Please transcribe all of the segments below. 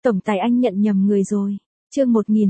Tổng tài anh nhận nhầm người rồi. Chương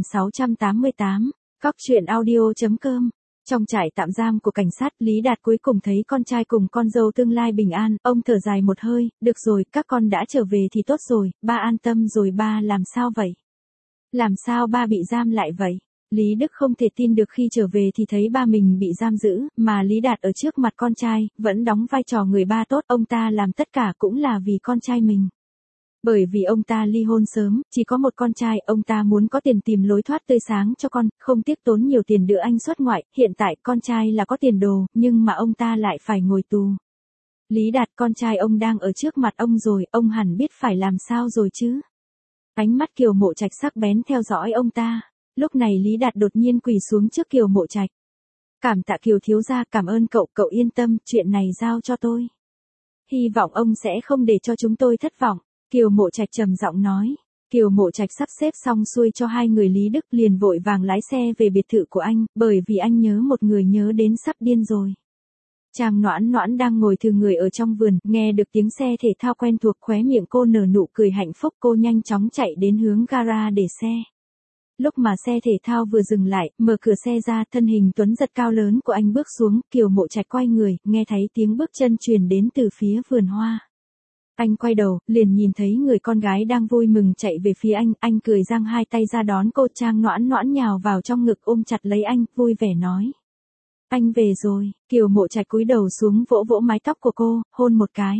1688, Cóc truyện audio.com. Trong trại tạm giam của cảnh sát, Lý Đạt cuối cùng thấy con trai cùng con dâu tương lai bình an, ông thở dài một hơi, được rồi, các con đã trở về thì tốt rồi, ba an tâm rồi. Ba làm sao vậy? Làm sao ba bị giam lại vậy? Lý Đức không thể tin được khi trở về thì thấy ba mình bị giam giữ, mà Lý Đạt ở trước mặt con trai, vẫn đóng vai trò người ba tốt, ông ta làm tất cả cũng là vì con trai mình. Bởi vì ông ta ly hôn sớm, chỉ có một con trai, ông ta muốn có tiền tìm lối thoát tươi sáng cho con, không tiếc tốn nhiều tiền đưa anh xuất ngoại, hiện tại con trai là có tiền đồ, nhưng mà ông ta lại phải ngồi tù. Lý Đạt, con trai ông đang ở trước mặt ông rồi, ông hẳn biết phải làm sao rồi chứ. Ánh mắt Kiều Mộ Trạch sắc bén theo dõi ông ta. Lúc này Lý Đạt đột nhiên quỳ xuống trước Kiều Mộ Trạch. Cảm tạ Kiều thiếu gia, cảm ơn cậu, cậu yên tâm, chuyện này giao cho tôi. Hy vọng ông sẽ không để cho chúng tôi thất vọng. Kiều Mộ Trạch trầm giọng nói. Kiều Mộ Trạch sắp xếp xong xuôi cho hai người, Lý Đức liền vội vàng lái xe về biệt thự của anh, bởi vì anh nhớ một người nhớ đến sắp điên rồi. Trang Noãn Noãn đang ngồi thư người ở trong vườn, nghe được tiếng xe thể thao quen thuộc, khóe miệng cô nở nụ cười hạnh phúc, cô nhanh chóng chạy đến hướng gara để xe. Lúc mà xe thể thao vừa dừng lại, mở cửa xe ra, thân hình tuấn giật cao lớn của anh bước xuống, Kiều Mộ Trạch quay người, nghe thấy tiếng bước chân truyền đến từ phía vườn hoa. Anh quay đầu, liền nhìn thấy người con gái đang vui mừng chạy về phía anh cười giang hai tay ra đón cô. Trang Noãn Noãn nhào vào trong ngực ôm chặt lấy anh, vui vẻ nói. Anh về rồi. Kiều Mộ Trạch cúi đầu xuống vỗ vỗ mái tóc của cô, hôn một cái.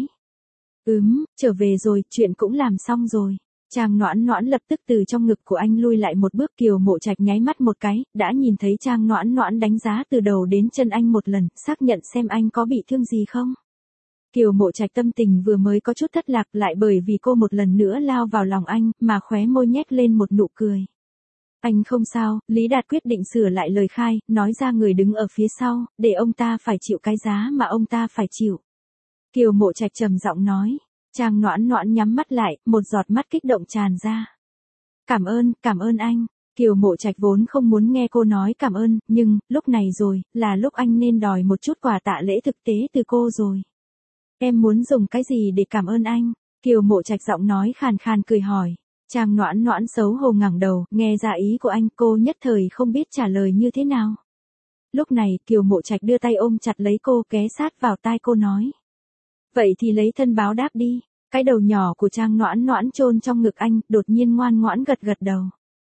Trở về rồi, chuyện cũng làm xong rồi. Trang Noãn Noãn lập tức từ trong ngực của anh lui lại một bước. Kiều Mộ Trạch nháy mắt một cái, đã nhìn thấy Trang Noãn Noãn đánh giá từ đầu đến chân anh một lần, xác nhận xem anh có bị thương gì không. Kiều Mộ Trạch tâm tình vừa mới có chút thất lạc, lại bởi vì cô một lần nữa lao vào lòng anh, mà khóe môi nhếch lên một nụ cười. Anh không sao. Lý Đạt quyết định sửa lại lời khai, nói ra người đứng ở phía sau, để ông ta phải chịu cái giá mà ông ta phải chịu. Kiều Mộ Trạch trầm giọng nói. Trang Noãn Noãn nhắm mắt lại, một giọt mắt kích động tràn ra. Cảm ơn anh. Kiều Mộ Trạch vốn không muốn nghe cô nói cảm ơn, nhưng, lúc này rồi, là lúc anh nên đòi một chút quà tạ lễ thực tế từ cô rồi. Em muốn dùng cái gì để cảm ơn anh? Kiều Mộ Trạch giọng nói khàn khàn cười hỏi. Trang Noãn Noãn xấu hổ ngẩng đầu, nghe ra ý của anh, cô nhất thời không biết trả lời như thế nào. Lúc này, Kiều Mộ Trạch đưa tay ôm chặt lấy cô, ghé sát vào tai cô nói. Vậy thì lấy thân báo đáp đi. Cái đầu nhỏ của Trang Noãn Noãn chôn trong ngực anh, đột nhiên ngoan ngoãn gật gật đầu.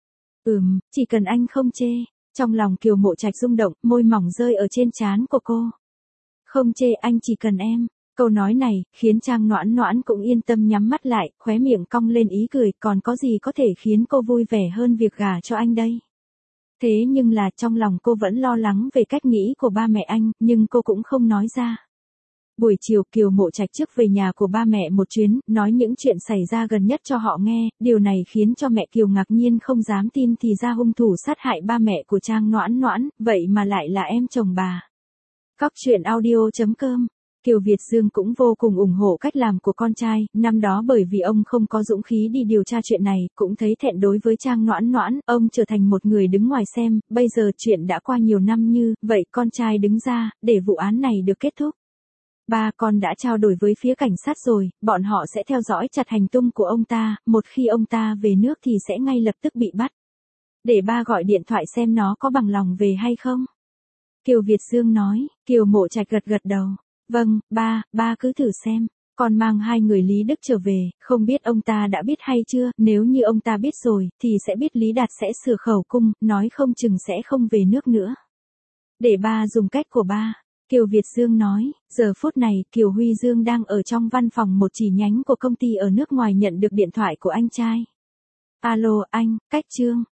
Chỉ cần anh không chê. Trong lòng Kiều Mộ Trạch rung động, môi mỏng rơi ở trên trán của cô. Không chê, anh chỉ cần em. Câu nói này, khiến Trang Noãn Noãn cũng yên tâm nhắm mắt lại, khóe miệng cong lên ý cười, còn có gì có thể khiến cô vui vẻ hơn việc gả cho anh đây. Thế nhưng là trong lòng cô vẫn lo lắng về cách nghĩ của ba mẹ anh, nhưng cô cũng không nói ra. Buổi chiều, Kiều Mộ Trạch trước về nhà của ba mẹ một chuyến, nói những chuyện xảy ra gần nhất cho họ nghe, điều này khiến cho mẹ Kiều ngạc nhiên không dám tin, thì ra hung thủ sát hại ba mẹ của Trang Noãn Noãn, vậy mà lại là em chồng bà. Cóc truyện audio.com. Kiều Việt Dương cũng vô cùng ủng hộ cách làm của con trai, năm đó bởi vì ông không có dũng khí đi điều tra chuyện này, cũng thấy thẹn đối với Trang Noãn Noãn, ông trở thành một người đứng ngoài xem, bây giờ chuyện đã qua nhiều năm như vậy, con trai đứng ra, để vụ án này được kết thúc. Ba con đã trao đổi với phía cảnh sát rồi, bọn họ sẽ theo dõi chặt hành tung của ông ta, một khi ông ta về nước thì sẽ ngay lập tức bị bắt. Để ba gọi điện thoại xem nó có bằng lòng về hay không. Kiều Việt Dương nói. Kiều Mộ Trạch gật gật đầu. Vâng, ba cứ thử xem. Con mang hai người Lý Đức trở về, không biết ông ta đã biết hay chưa, nếu như ông ta biết rồi, thì sẽ biết Lý Đạt sẽ sửa khẩu cung, nói không chừng sẽ không về nước nữa. Để ba dùng cách của ba. Kiều Việt Dương nói. Giờ phút này, Kiều Huy Dương đang ở trong văn phòng một chi nhánh của công ty ở nước ngoài nhận được điện thoại của anh trai. Alo, anh, Cách Trương.